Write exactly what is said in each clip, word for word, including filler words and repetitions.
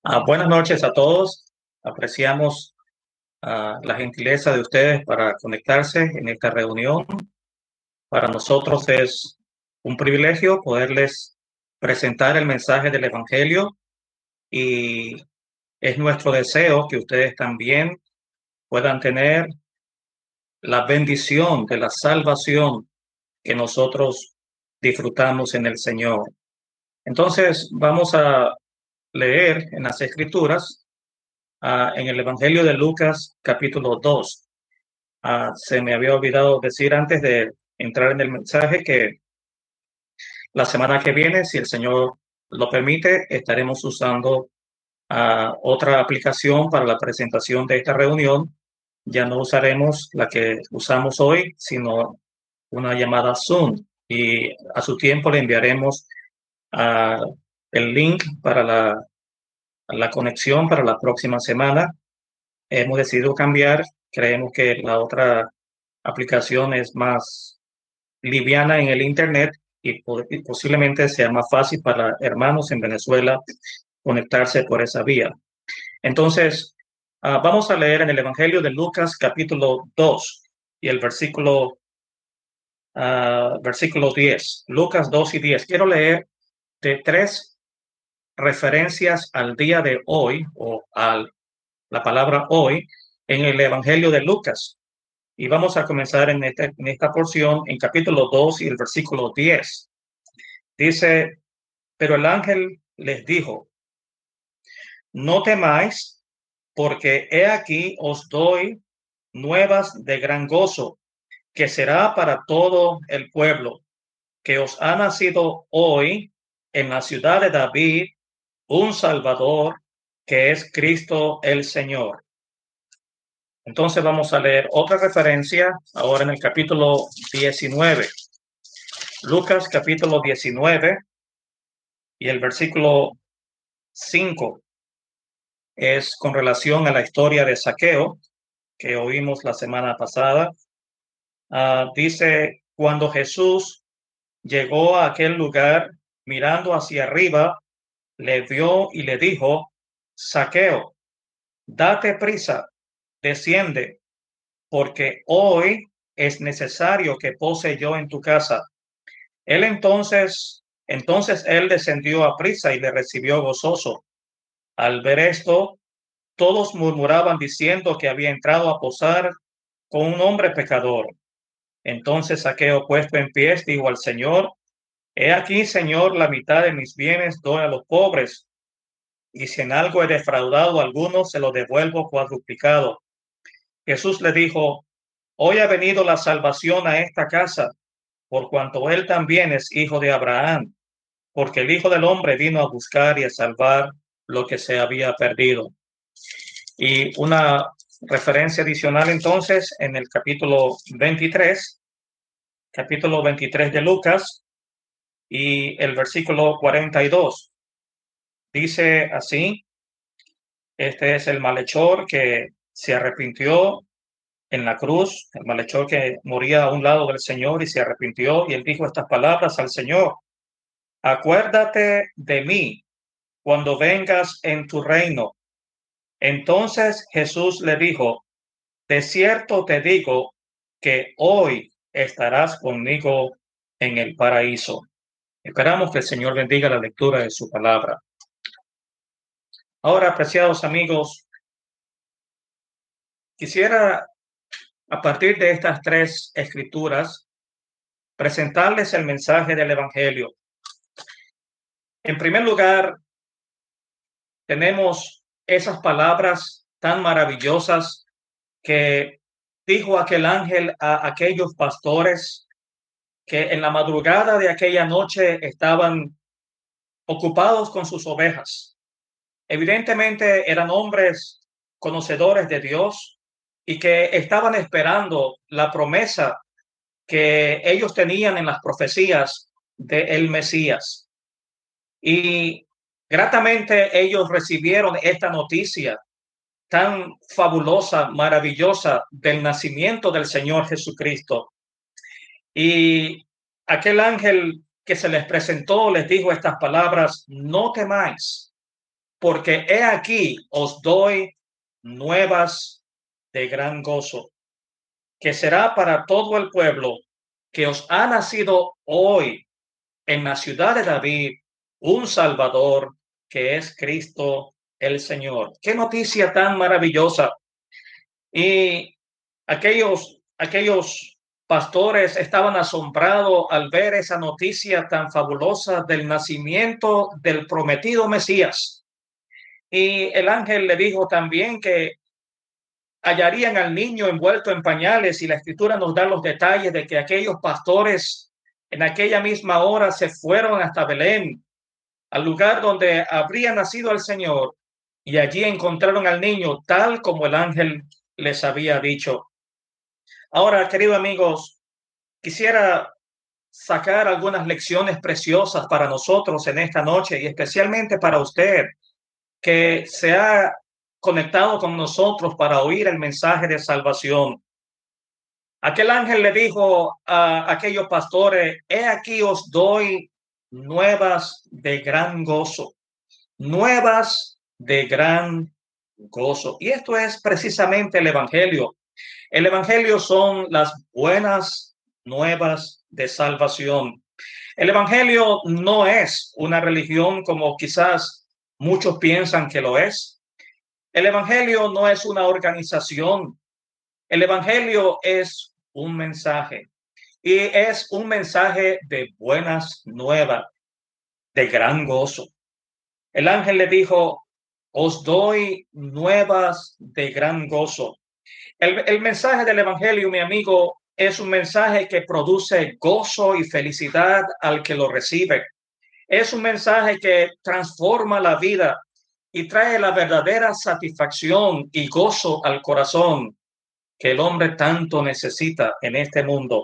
Ah, buenas noches a todos. Apreciamos ah, la gentileza de ustedes para conectarse en esta reunión. Para nosotros es un privilegio poderles presentar el mensaje del Evangelio y es nuestro deseo que ustedes también puedan tener la bendición de la salvación que nosotros disfrutamos en el Señor. Entonces, vamos a leer en las Escrituras, ah, en el Evangelio de Lucas, capítulo dos. Ah, se me había olvidado decir antes de entrar en el mensaje que la semana que viene, si el Señor lo permite, estaremos usando ah, otra aplicación para la presentación de esta reunión. Ya no usaremos la que usamos hoy, sino una llamada Zoom. Y a su tiempo le enviaremos ah, el link para la, la conexión para la próxima semana. Hemos decidido cambiar. Creemos que la otra aplicación es más liviana en el Internet y, y posiblemente sea más fácil para hermanos en Venezuela conectarse por esa vía. Entonces, uh, vamos a leer en el Evangelio de Lucas capítulo dos y el versículo, uh, versículo diez. Lucas dos y diez. Quiero leer de tres referencias al día de hoy o a la palabra hoy en el Evangelio de Lucas. Y vamos a comenzar en, este, en esta porción en capítulo dos y el versículo diez. Dice, pero el ángel les dijo, no temáis, porque he aquí os doy nuevas de gran gozo, que será para todo el pueblo, que os ha nacido hoy en la ciudad de David un Salvador, que es Cristo el Señor. Entonces vamos a leer otra referencia ahora en el capítulo diecinueve. Lucas capítulo diecinueve y el versículo cinco es con relación a la historia de Zaqueo que oímos la semana pasada. Uh, dice, cuando Jesús llegó a aquel lugar, mirando hacia arriba, le vio y le dijo, Zaqueo, date prisa, desciende, porque hoy es necesario que pose yo en tu casa. Él entonces, entonces él descendió a prisa y le recibió gozoso. Al ver esto, todos murmuraban diciendo que había entrado a posar con un hombre pecador. Entonces Zaqueo, puesto en pie, dijo al Señor, he aquí, Señor, la mitad de mis bienes doy a los pobres, y si en algo he defraudado a alguno, se lo devuelvo cuadruplicado. Jesús le dijo, hoy ha venido la salvación a esta casa, por cuanto él también es hijo de Abraham, porque el Hijo del Hombre vino a buscar y a salvar lo que se había perdido. Y una referencia adicional entonces en el capítulo veintitrés, capítulo veintitrés de Lucas y el versículo cuarenta y dos. Dice así, este es el malhechor que se arrepintió en la cruz, el malhechor que moría a un lado del Señor y se arrepintió, y él dijo estas palabras al Señor, acuérdate de mí cuando vengas en tu reino. Entonces Jesús le dijo, de cierto te digo que hoy estarás conmigo en el paraíso. Esperamos que el Señor bendiga la lectura de su palabra. Ahora, apreciados amigos, quisiera, a partir de estas tres escrituras, presentarles el mensaje del Evangelio. En primer lugar, tenemos esas palabras tan maravillosas que dijo aquel ángel a aquellos pastores que en la madrugada de aquella noche estaban ocupados con sus ovejas. Evidentemente eran hombres conocedores de Dios y que estaban esperando la promesa que ellos tenían en las profecías del Mesías. Y gratamente ellos recibieron esta noticia tan fabulosa, maravillosa del nacimiento del Señor Jesucristo. Y aquel ángel que se les presentó les dijo estas palabras, no temáis, porque he aquí os doy nuevas de gran gozo, que será para todo el pueblo, que os ha nacido hoy en la ciudad de David un Salvador, que es Cristo el Señor. Qué noticia tan maravillosa. Y aquellos, aquellos pastores estaban asombrados al ver esa noticia tan fabulosa del nacimiento del prometido Mesías. Y el ángel le dijo también que hallarían al niño envuelto en pañales, y la escritura nos da los detalles de que aquellos pastores en aquella misma hora se fueron hasta Belén, al lugar donde habría nacido el Señor, y allí encontraron al niño tal como el ángel les había dicho. Ahora, queridos amigos, quisiera sacar algunas lecciones preciosas para nosotros en esta noche, y especialmente para usted que se ha conectado con nosotros para oír el mensaje de salvación. Aquel ángel le dijo a aquellos pastores: he aquí os doy nuevas de gran gozo, nuevas de gran gozo. Y esto es precisamente el evangelio. El evangelio son las buenas nuevas de salvación. El evangelio no es una religión como quizás muchos piensan que lo es. El evangelio no es una organización. El evangelio es un mensaje, y es un mensaje de buenas nuevas, de gran gozo. El ángel le dijo: os doy nuevas de gran gozo. El, el mensaje del evangelio, mi amigo, es un mensaje que produce gozo y felicidad al que lo recibe. Es un mensaje que transforma la vida y trae la verdadera satisfacción y gozo al corazón que el hombre tanto necesita en este mundo.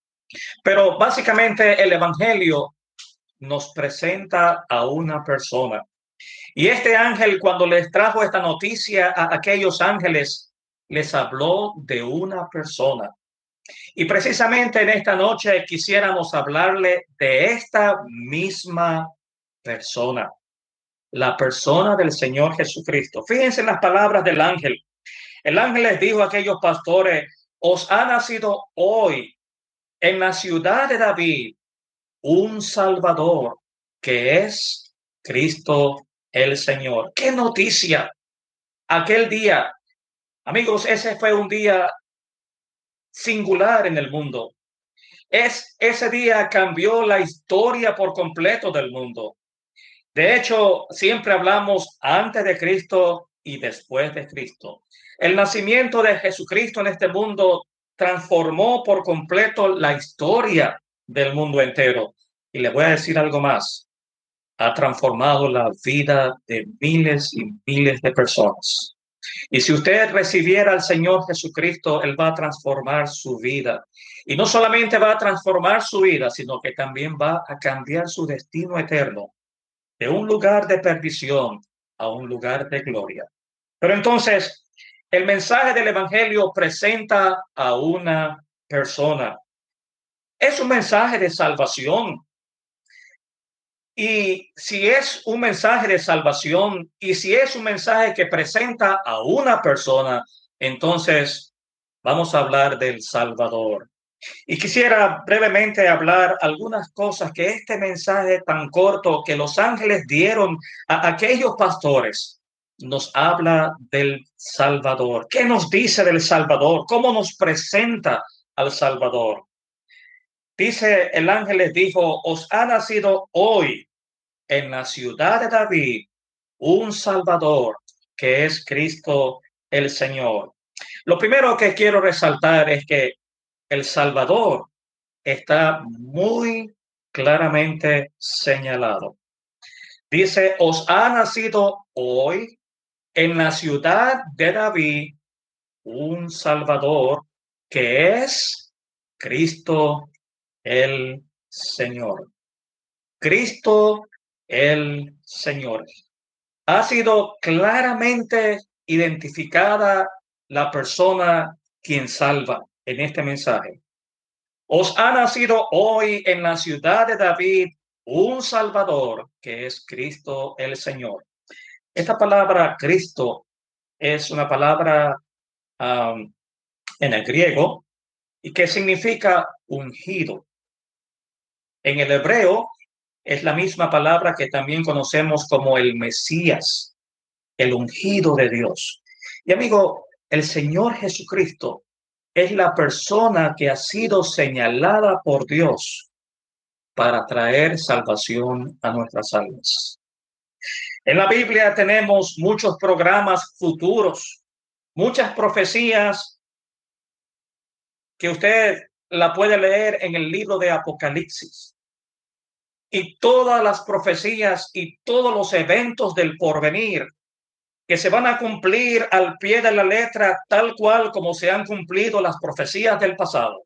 Pero básicamente el evangelio nos presenta a una persona. Y este ángel, cuando les trajo esta noticia a aquellos ángeles, les habló de una persona. Y precisamente en esta noche quisiéramos hablarle de esta misma persona, la persona del Señor Jesucristo. Fíjense en las palabras del ángel. El ángel les dijo a aquellos pastores: os ha nacido hoy en la ciudad de David un Salvador, que es Cristo el Señor. ¡Qué noticia! Aquel día, amigos, ese fue un día singular en el mundo. Es, ese día cambió la historia por completo del mundo. De hecho, siempre hablamos antes de Cristo y después de Cristo. El nacimiento de Jesucristo en este mundo transformó por completo la historia del mundo entero. Y le voy a decir algo más: ha transformado la vida de miles y miles de personas. Y si usted recibiera al Señor Jesucristo, Él va a transformar su vida. Y no solamente va a transformar su vida, sino que también va a cambiar su destino eterno, de un lugar de perdición a un lugar de gloria. Pero entonces, el mensaje del evangelio presenta a una persona. Es un mensaje de salvación. Y si es un mensaje de salvación, y si es un mensaje que presenta a una persona, entonces vamos a hablar del Salvador. Y quisiera brevemente hablar algunas cosas que este mensaje tan corto que los ángeles dieron a aquellos pastores nos habla del Salvador. ¿Qué nos dice del Salvador? ¿Cómo nos presenta al Salvador? Dice, el ángel les dijo: os ha nacido hoy en la ciudad de David un Salvador, que es Cristo el Señor. Lo primero que quiero resaltar es que el Salvador está muy claramente señalado. Dice: os ha nacido hoy en la ciudad de David un Salvador, que es Cristo el Señor. Cristo el Señor. Ha sido claramente identificada la persona quien salva en este mensaje. Os ha nacido hoy en la ciudad de David un Salvador, que es Cristo el Señor. Esta palabra Cristo es una palabra um, en el griego y que significa ungido. En el hebreo es la misma palabra que también conocemos como el Mesías, el ungido de Dios. Y amigo, el Señor Jesucristo es la persona que ha sido señalada por Dios para traer salvación a nuestras almas. En la Biblia tenemos muchos programas futuros, muchas profecías que usted la puede leer en el libro de Apocalipsis. Y todas las profecías y todos los eventos del porvenir que se van a cumplir al pie de la letra, tal cual como se han cumplido las profecías del pasado.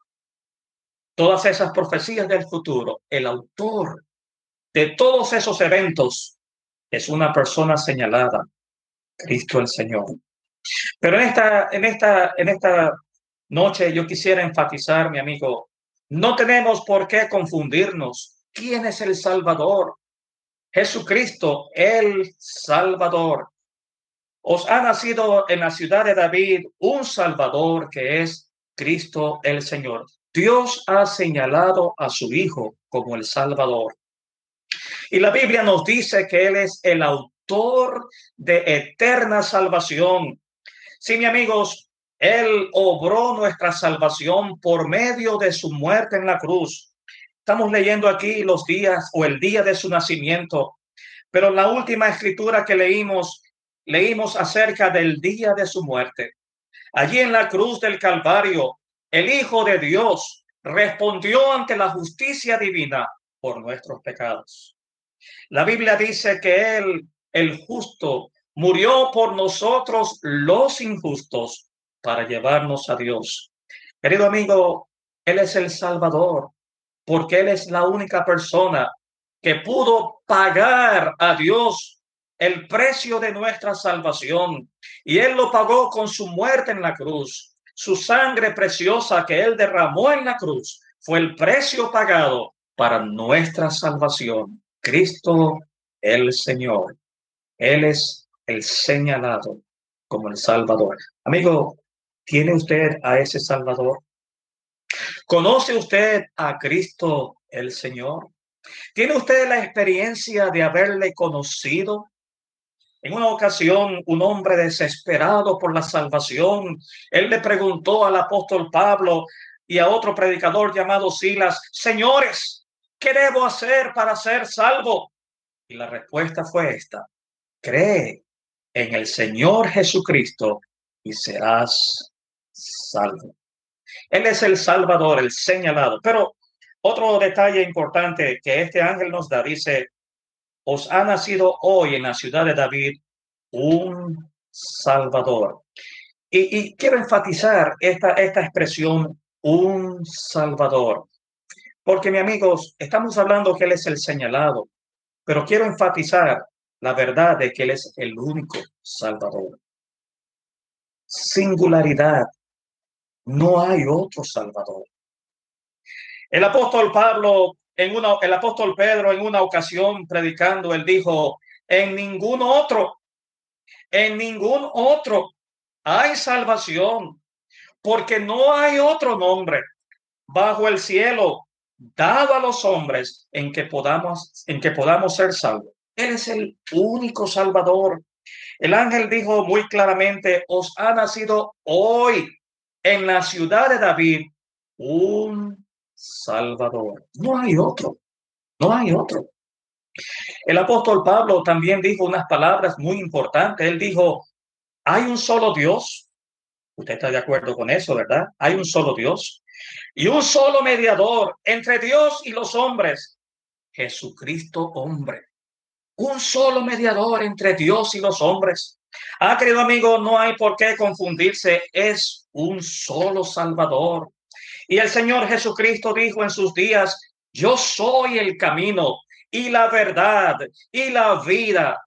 Todas esas profecías del futuro, el autor de todos esos eventos es una persona señalada, Cristo el Señor. Pero en esta, en esta, en esta noche yo quisiera enfatizar, mi amigo, no tenemos por qué confundirnos. ¿Quién es el Salvador? Jesucristo, el Salvador. Os ha nacido en la ciudad de David un Salvador que es Cristo el Señor. Dios ha señalado a su Hijo como el Salvador. Y la Biblia nos dice que Él es el autor de eterna salvación. Sí, mis amigos, Él obró nuestra salvación por medio de su muerte en la cruz. Estamos leyendo aquí los días o el día de su nacimiento, pero la última escritura que leímos, leímos acerca del día de su muerte. Allí en la cruz del Calvario, el Hijo de Dios respondió ante la justicia divina por nuestros pecados. La Biblia dice que Él, el justo, murió por nosotros los injustos para llevarnos a Dios. Querido amigo, Él es el Salvador, porque Él es la única persona que pudo pagar a Dios el precio de nuestra salvación. Y Él lo pagó con su muerte en la cruz. Su sangre preciosa que Él derramó en la cruz fue el precio pagado para nuestra salvación. Cristo el Señor. Él es el señalado como el Salvador. Amigo, ¿tiene usted a ese Salvador? ¿Conoce usted a Cristo el Señor? ¿Tiene usted la experiencia de haberle conocido? En una ocasión, un hombre desesperado por la salvación, él le preguntó al apóstol Pablo y a otro predicador llamado Silas: señores, ¿qué debo hacer para ser salvo? Y la respuesta fue esta: cree en el Señor Jesucristo y serás salvo. Él es el Salvador, el señalado. Pero otro detalle importante que este ángel nos da, dice: os ha nacido hoy en la ciudad de David un Salvador. Y, y quiero enfatizar esta, esta expresión, un Salvador. Porque, mis amigos, estamos hablando que Él es el señalado, pero quiero enfatizar la verdad de que Él es el único Salvador. Singularidad. No hay otro Salvador. El apóstol Pablo, en una, el apóstol Pedro, en una ocasión predicando, él dijo: en ningún otro, en ningún otro hay salvación, porque no hay otro nombre bajo el cielo dado a los hombres en que podamos, en que podamos ser salvos. Él es el único Salvador. El ángel dijo muy claramente: os ha nacido hoy en la ciudad de David un Salvador. No hay otro, no hay otro. El apóstol Pablo también dijo unas palabras muy importantes. Él dijo: hay un solo Dios. Usted está de acuerdo con eso, ¿verdad? Hay un solo Dios y un solo mediador entre Dios y los hombres, Jesucristo hombre. Un solo mediador entre Dios y los hombres. Ah, querido amigo, no hay por qué confundirse. Es un solo Salvador. Y el Señor Jesucristo dijo en sus días: yo soy el camino y la verdad y la vida.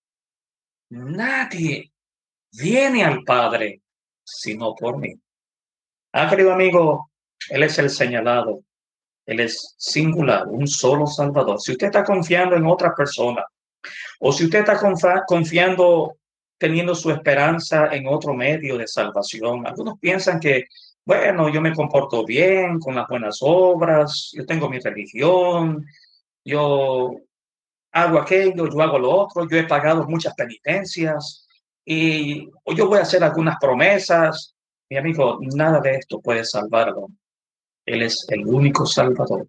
Nadie viene al Padre sino por mí. Ah, querido amigo, Él es el señalado. Él es singular, un solo Salvador. Si usted está confiando en otra persona, O si usted está confiando, teniendo su esperanza en otro medio de salvación. Algunos piensan que, bueno, yo me comporto bien con las buenas obras, yo tengo mi religión, yo hago aquello, yo hago lo otro, yo he pagado muchas penitencias y yo voy a hacer algunas promesas. Mi amigo, nada de esto puede salvarlo. Él es el único Salvador.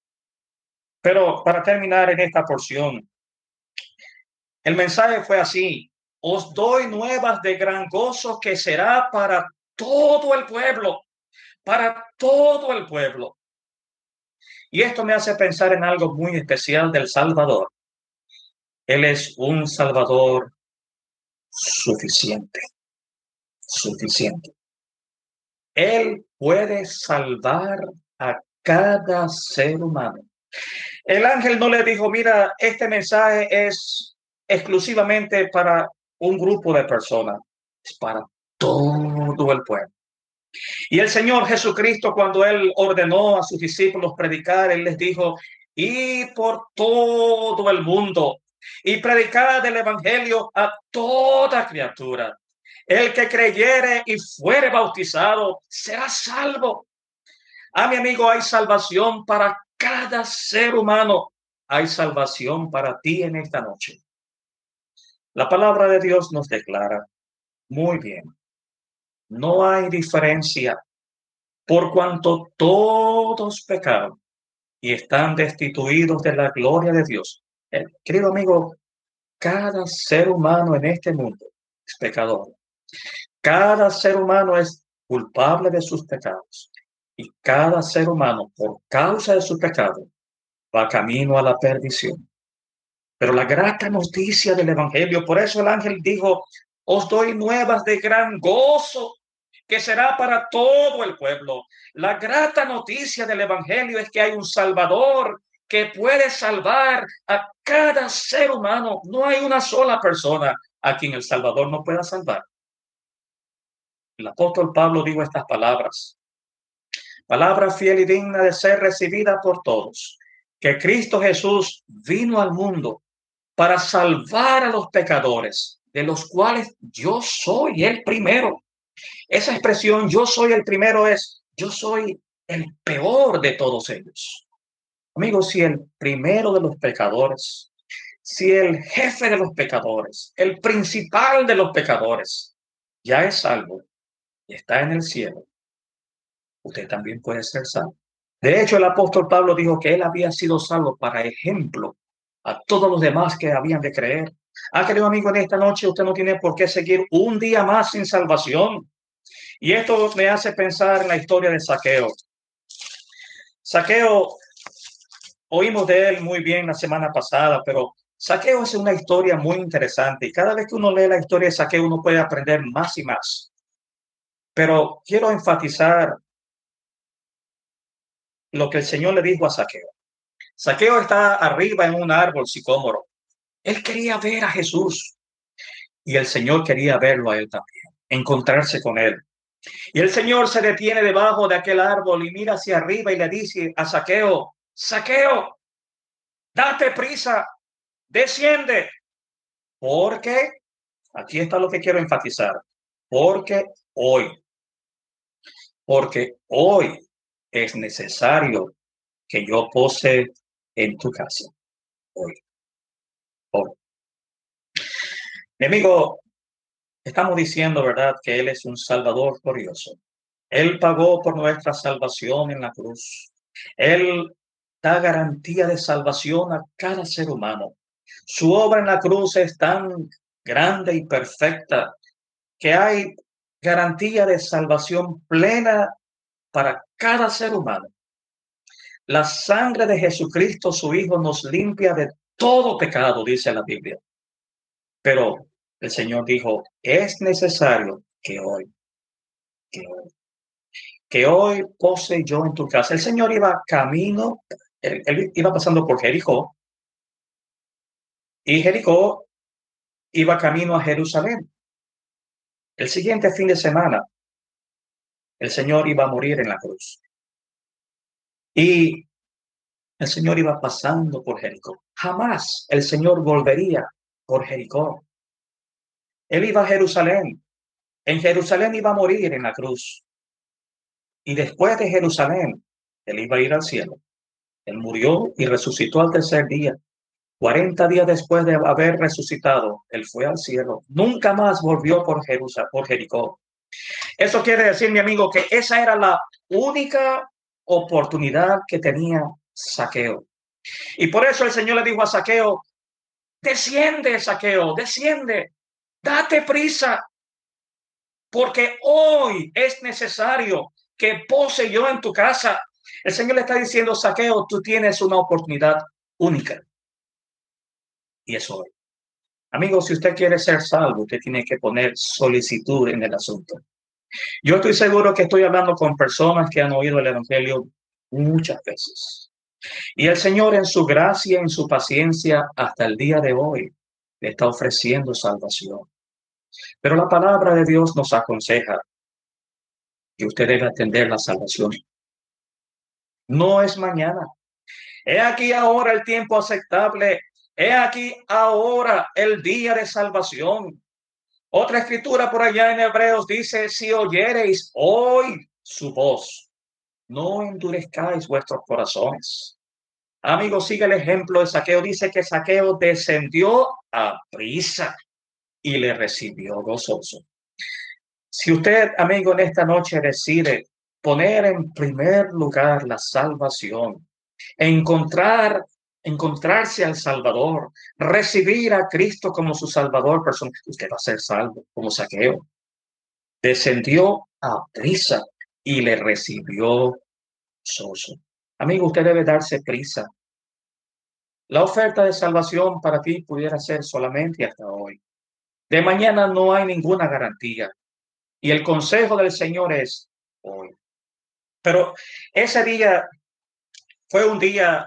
Pero para terminar en esta porción, el mensaje fue así: os doy nuevas de gran gozo que será para todo el pueblo, para todo el pueblo. Y esto me hace pensar en algo muy especial del Salvador. Él es un Salvador suficiente, suficiente. Él puede salvar a cada ser humano. El ángel no le dijo, mira, este mensaje es exclusivamente para un grupo de personas, es para todo el pueblo. Y el Señor Jesucristo, cuando Él ordenó a sus discípulos predicar, Él les dijo, y por todo el mundo, y predicar el evangelio a toda criatura. El que creyere y fuere bautizado será salvo. A mi amigo, hay salvación para cada ser humano. Hay salvación para ti en esta noche. La palabra de Dios nos declara muy bien. No hay diferencia, por cuanto todos pecaron y están destituidos de la gloria de Dios. Eh, querido amigo, cada ser humano en este mundo es pecador. Cada ser humano es culpable de sus pecados. Y cada ser humano, por causa de su pecado, va camino a la perdición. Pero la grata noticia del Evangelio, por eso el ángel dijo, os doy nuevas de gran gozo, que será para todo el pueblo. La grata noticia del Evangelio es que hay un Salvador que puede salvar a cada ser humano. No hay una sola persona a quien el Salvador no pueda salvar. El apóstol Pablo dijo estas palabras: palabra fiel y digna de ser recibida por todos, que Cristo Jesús vino al mundo para salvar a los pecadores, de los cuales yo soy el primero. Esa expresión, yo soy el primero, es, yo soy el peor de todos ellos. Amigos, si el primero de los pecadores, si el jefe de los pecadores, el principal de los pecadores, ya es salvo y está en el cielo, usted también puede ser salvo. De hecho, el apóstol Pablo dijo que él había sido salvo para ejemplo a todos los demás que habían de creer. Ah, querido amigo, en esta noche usted no tiene por qué seguir un día más sin salvación. Y esto me hace pensar en la historia de Zaqueo. Zaqueo, oímos de él muy bien la semana pasada, pero Zaqueo es una historia muy interesante. Y cada vez que uno lee la historia de Zaqueo, uno puede aprender más y más. Pero quiero enfatizar lo que el Señor le dijo a Zaqueo. Zaqueo está arriba en un árbol sicómoro. Él quería ver a Jesús y el Señor quería verlo a él también, encontrarse con él. Y el Señor se detiene debajo de aquel árbol y mira hacia arriba y le dice a Zaqueo, Zaqueo, date prisa, desciende. Porque, aquí está lo que quiero enfatizar, porque hoy, porque hoy es necesario que yo pose en tu casa. Hoy, hoy. Mi amigo, estamos diciendo, ¿verdad?, que Él es un Salvador glorioso. Él pagó por nuestra salvación en la cruz. Él da garantía de salvación a cada ser humano. Su obra en la cruz es tan grande y perfecta que hay garantía de salvación plena para cada ser humano. La sangre de Jesucristo, su Hijo, nos limpia de todo pecado, dice la Biblia. Pero el Señor dijo, es necesario que hoy, que hoy, que hoy pose yo en tu casa. El Señor iba camino, él, él iba pasando por Jericó, y Jericó iba camino a Jerusalén. El siguiente fin de semana, el Señor iba a morir en la cruz. Y El Señor iba pasando por Jericó. Jamás el Señor volvería por Jericó. Él iba a Jerusalén. En Jerusalén iba a morir en la cruz. Y después de Jerusalén, él iba a ir al cielo. Él murió y resucitó al tercer día. Cuarenta días después de haber resucitado, él fue al cielo. Nunca más volvió por Jerusalén, por Jericó. Eso quiere decir, mi amigo, que esa era la única oportunidad que tenía Zaqueo. Y por eso el Señor le dijo a Zaqueo: desciende, Zaqueo, desciende, date prisa, porque hoy es necesario que pose yo en tu casa. El Señor le está diciendo: Zaqueo, tú tienes una oportunidad única. Y eso hoy. Amigo, si usted quiere ser salvo, usted tiene que poner solicitud en el asunto. Yo estoy seguro que estoy hablando con personas que han oído el Evangelio muchas veces. Y el Señor, en su gracia, en su paciencia, hasta el día de hoy, le está ofreciendo salvación. Pero la palabra de Dios nos aconseja que usted debe atender la salvación. No es mañana. He aquí ahora el tiempo aceptable. He aquí ahora el día de salvación. Otra escritura por allá en Hebreos dice: si oyereis hoy su voz, no endurezcáis vuestros corazones. Amigo, sigue el ejemplo de Zaqueo. Dice que Zaqueo descendió a prisa y le recibió gozoso. Si usted, amigo, en esta noche decide poner en primer lugar la salvación, encontrar, encontrarse al Salvador, recibir a Cristo como su Salvador personal, usted va a ser salvo, como Zaqueo. Descendió a prisa y le recibió gozoso. Amigo, usted debe darse prisa. La oferta de salvación para ti pudiera ser solamente hasta hoy. De mañana no hay ninguna garantía. Y el consejo del Señor es hoy. Pero ese día fue un día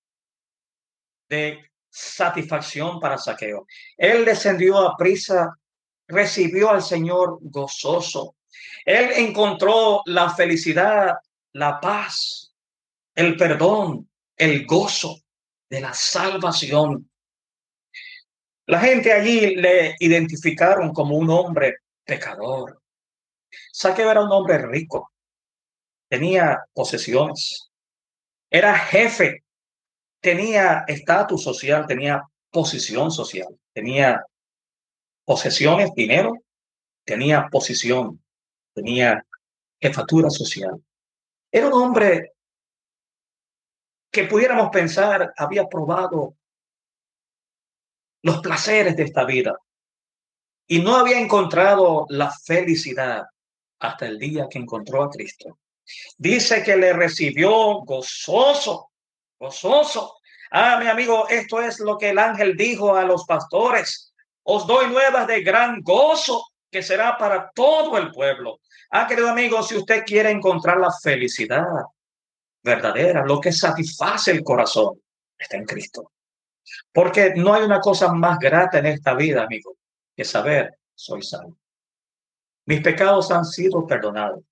de satisfacción para Zaqueo. Él descendió a prisa, recibió al Señor gozoso. Él encontró la felicidad, la paz, el perdón, el gozo de la salvación. La gente allí le identificaron como un hombre pecador. Zaqueo era un hombre rico, tenía posesiones, era jefe, tenía estatus social, tenía posición social, tenía posesiones, dinero, tenía posición, tenía jefatura social. Era un hombre que pudiéramos pensar había probado los placeres de esta vida y no había encontrado la felicidad hasta el día que encontró a Cristo. Dice que le recibió gozoso, gozoso. Ah, mi amigo, esto es lo que el ángel dijo a los pastores: os doy nuevas de gran gozo que será para todo el pueblo. Ah, querido amigo, si usted quiere encontrar la felicidad verdadera, lo que satisface el corazón, está en Cristo. Porque no hay una cosa más grata en esta vida, amigo, que saber: soy salvo. Mis pecados han sido perdonados.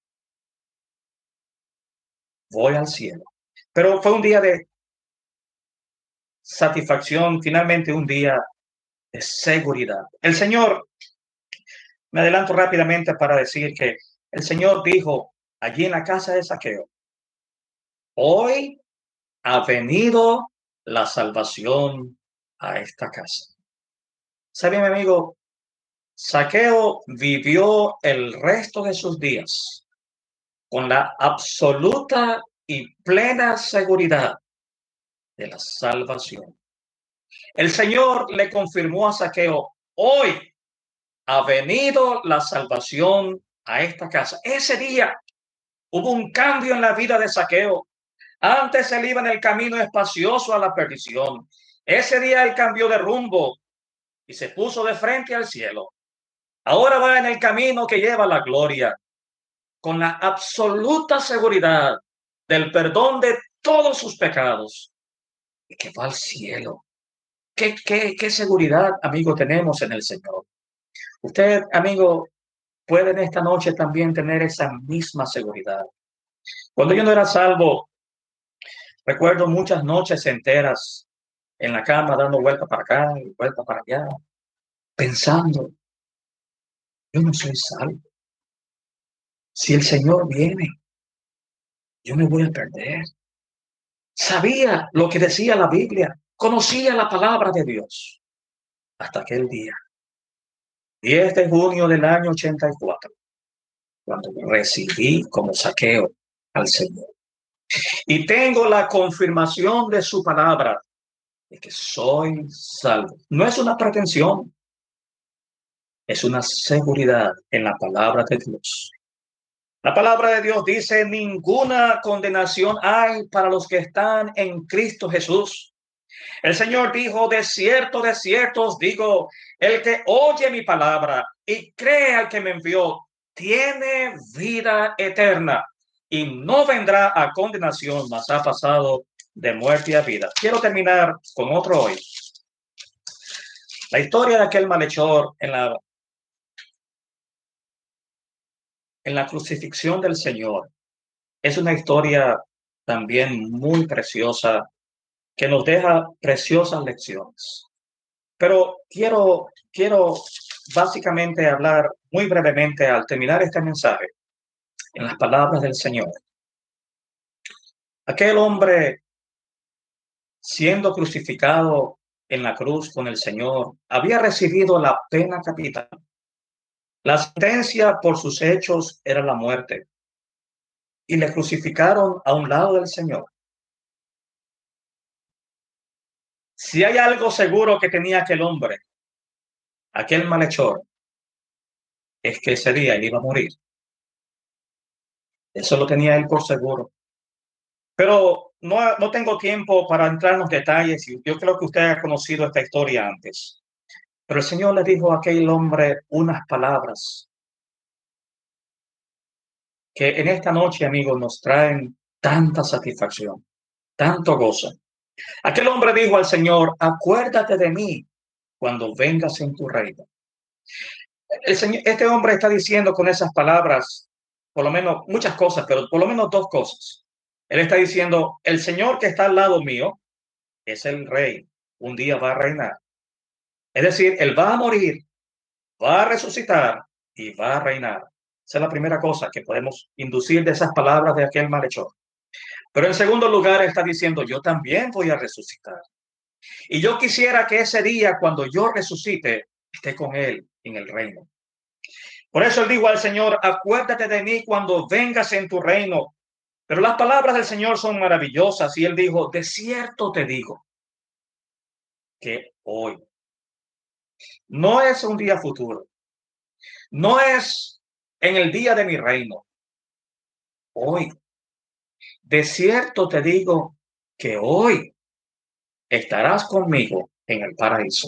Voy al cielo. Pero fue un día de satisfacción, finalmente un día de seguridad. El Señor, me adelanto rápidamente para decir que el Señor dijo allí en la casa de Zaqueo: hoy ha venido la salvación a esta casa. ¿Sabe, mi amigo? Zaqueo vivió el resto de sus días con la absoluta y plena seguridad de la salvación. El Señor le confirmó a Zaqueo: hoy ha venido la salvación a esta casa. Ese día hubo un cambio en la vida de Zaqueo. Antes él iba en el camino espacioso a la perdición. Ese día él cambió de rumbo y se puso de frente al cielo. Ahora va en el camino que lleva a la gloria, con la absoluta seguridad del perdón de todos sus pecados y que va al cielo. ¿Qué, qué, qué seguridad, amigo, tenemos en el Señor? Usted, amigo, puede en esta noche también tener esa misma seguridad. Cuando yo no era salvo, Recuerdo muchas noches enteras en la cama dando vuelta para acá y vuelta para allá, pensando, yo no soy salvo. Si el Señor viene, yo me voy a perder. Sabía lo que decía la Biblia, conocía la palabra de Dios hasta aquel día, diez de junio del año ochenta y cuatro, cuando recibí como saqueo al Señor. Y tengo la confirmación de su palabra de que soy salvo. No es una pretensión, es una seguridad en la palabra de Dios. La palabra de Dios dice, ninguna condenación hay para los que están en Cristo Jesús. El Señor dijo, de cierto, de cierto os digo, el que oye mi palabra y cree al que me envió, tiene vida eterna y no vendrá a condenación, mas ha pasado de muerte a vida. Quiero terminar con otro hoy. La historia de aquel malhechor en la, en la crucifixión del Señor es una historia también muy preciosa que nos deja preciosas lecciones. Pero quiero, quiero básicamente hablar muy brevemente al terminar este mensaje en las palabras del Señor. Aquel hombre siendo crucificado en la cruz con el Señor había recibido la pena capital. La sentencia por sus hechos era la muerte y le crucificaron a un lado del Señor. Si hay algo seguro que tenía aquel hombre, aquel malhechor, es que ese día él iba a morir. Eso lo tenía él por seguro. Pero no, no tengo tiempo para entrar en los detalles. Yo creo que usted ha conocido esta historia antes. Pero el Señor le dijo a aquel hombre unas palabras que en esta noche, amigos, nos traen tanta satisfacción, tanto gozo. Aquel hombre dijo al Señor, acuérdate de mí cuando vengas en tu reino. El Señor, este hombre está diciendo con esas palabras, por lo menos muchas cosas, pero por lo menos dos cosas. Él está diciendo, el Señor que está al lado mío es el rey, un día va a reinar. Es decir, él va a morir, va a resucitar y va a reinar. Esa es la primera cosa que podemos inducir de esas palabras de aquel malhechor. Pero en segundo lugar, está diciendo, yo también voy a resucitar. Y yo quisiera que ese día, cuando yo resucite, esté con él en el reino. Por eso él dijo al Señor, acuérdate de mí cuando vengas en tu reino. Pero las palabras del Señor son maravillosas y él dijo, de cierto te digo que hoy no es un día futuro, no es en el día de mi reino, hoy. De cierto te digo que hoy estarás conmigo en el paraíso.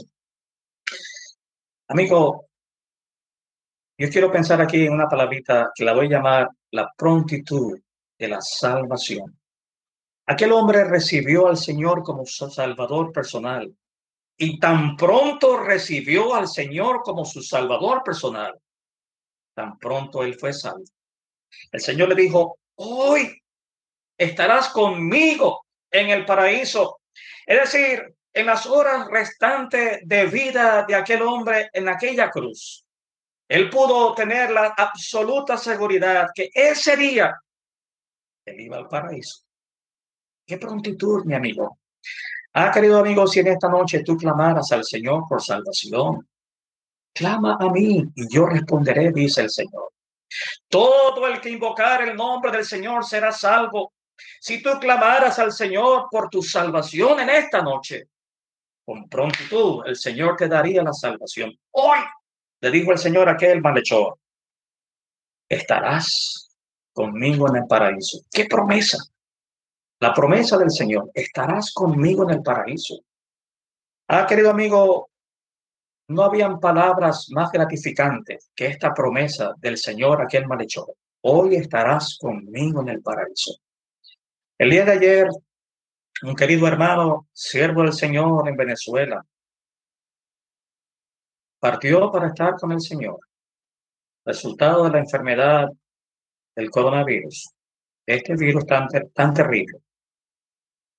Amigo, yo quiero pensar aquí en una palabrita que la voy a llamar la prontitud de la salvación. Aquel hombre recibió al Señor como su Salvador personal y tan pronto recibió al Señor como su Salvador personal, tan pronto él fue salvo. El Señor le dijo, hoy estarás conmigo en el paraíso. Es decir, en las horas restantes de vida de aquel hombre en aquella cruz, él pudo tener la absoluta seguridad que ese día él iba al paraíso. Qué prontitud, mi amigo. Ah, querido amigo, si en esta noche tú clamaras al Señor por salvación, clama a mí y yo responderé, dice el Señor. Todo el que invocar el nombre del Señor será salvo. Si tú clamaras al Señor por tu salvación en esta noche, con prontitud el Señor te daría la salvación. Hoy, le dijo el Señor a aquel malhechor, estarás conmigo en el paraíso. ¡Qué promesa! La promesa del Señor, estarás conmigo en el paraíso. Ah, querido amigo, no habían palabras más gratificantes que esta promesa del Señor a aquel malhechor. Hoy estarás conmigo en el paraíso. El día de ayer, un querido hermano, siervo del Señor en Venezuela, partió para estar con el Señor. Resultado de la enfermedad del coronavirus. Este virus tan, tan terrible.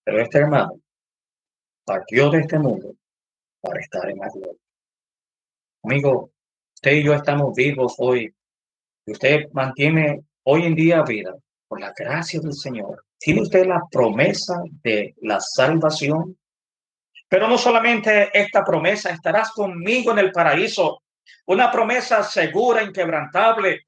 Pero este hermano partió de este mundo para estar en la gloria. Amigo, usted y yo estamos vivos hoy. Y usted mantiene hoy en día vida por la gracia del Señor. Tiene usted la promesa de la salvación. Pero no solamente esta promesa, estarás conmigo en el paraíso. Una promesa segura, inquebrantable.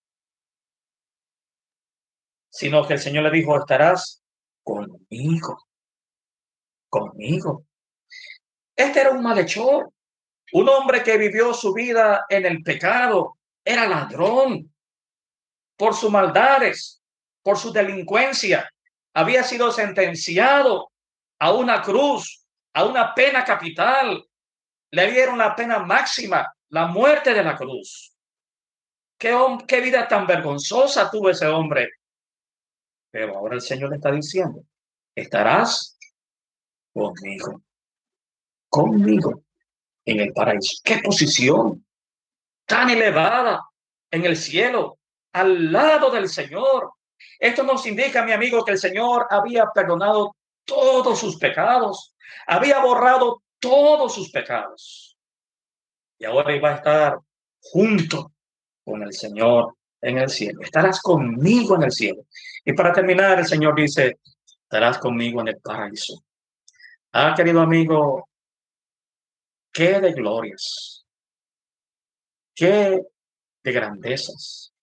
Sino que el Señor le dijo, estarás conmigo. Conmigo. Este era un malhechor. Un hombre que vivió su vida en el pecado. Era ladrón. Por sus maldades, por su delincuencia, había sido sentenciado a una cruz, a una pena capital. Le dieron la pena máxima, la muerte de la cruz. ¿Qué, qué vida tan vergonzosa tuvo ese hombre? Pero ahora el Señor le está diciendo, estarás conmigo, conmigo en el paraíso. ¡Qué posición tan elevada en el cielo, al lado del Señor! Esto nos indica, mi amigo, que el Señor había perdonado todos sus pecados, había borrado todos sus pecados. Y ahora iba a estar junto con el Señor en el cielo. Estarás conmigo en el cielo. Y para terminar, el Señor dice, estarás conmigo en el paraíso. Ah, querido amigo, qué de glorias, qué de grandezas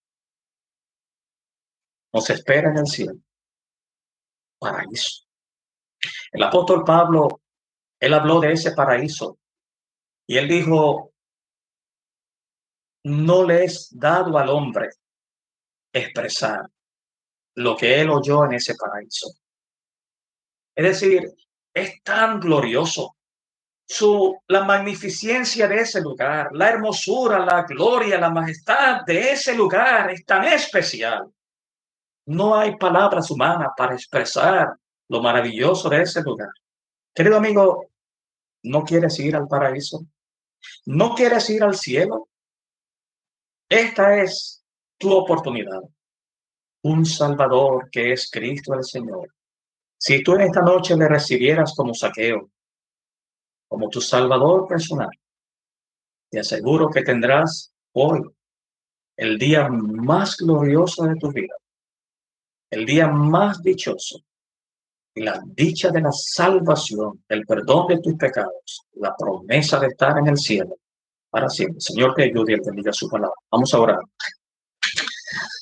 nos espera en el cielo. Paraíso. El apóstol Pablo, él habló de ese paraíso y él dijo, no le es dado al hombre expresar lo que él oyó en ese paraíso. Es decir, es tan glorioso su, la magnificencia de ese lugar, la hermosura, la gloria, la majestad de ese lugar es tan especial. No hay palabras humanas para expresar lo maravilloso de ese lugar. Querido amigo, ¿no quieres ir al paraíso? ¿No quieres ir al cielo? Esta es tu oportunidad. Un Salvador que es Cristo el Señor. Si tú en esta noche le recibieras como Zaqueo, como tu Salvador personal, te aseguro que tendrás hoy el día más glorioso de tu vida, el día más dichoso, y la dicha de la salvación, el perdón de tus pecados, la promesa de estar en el cielo para siempre. Señor, te ayude y bendiga su palabra. Vamos a orar.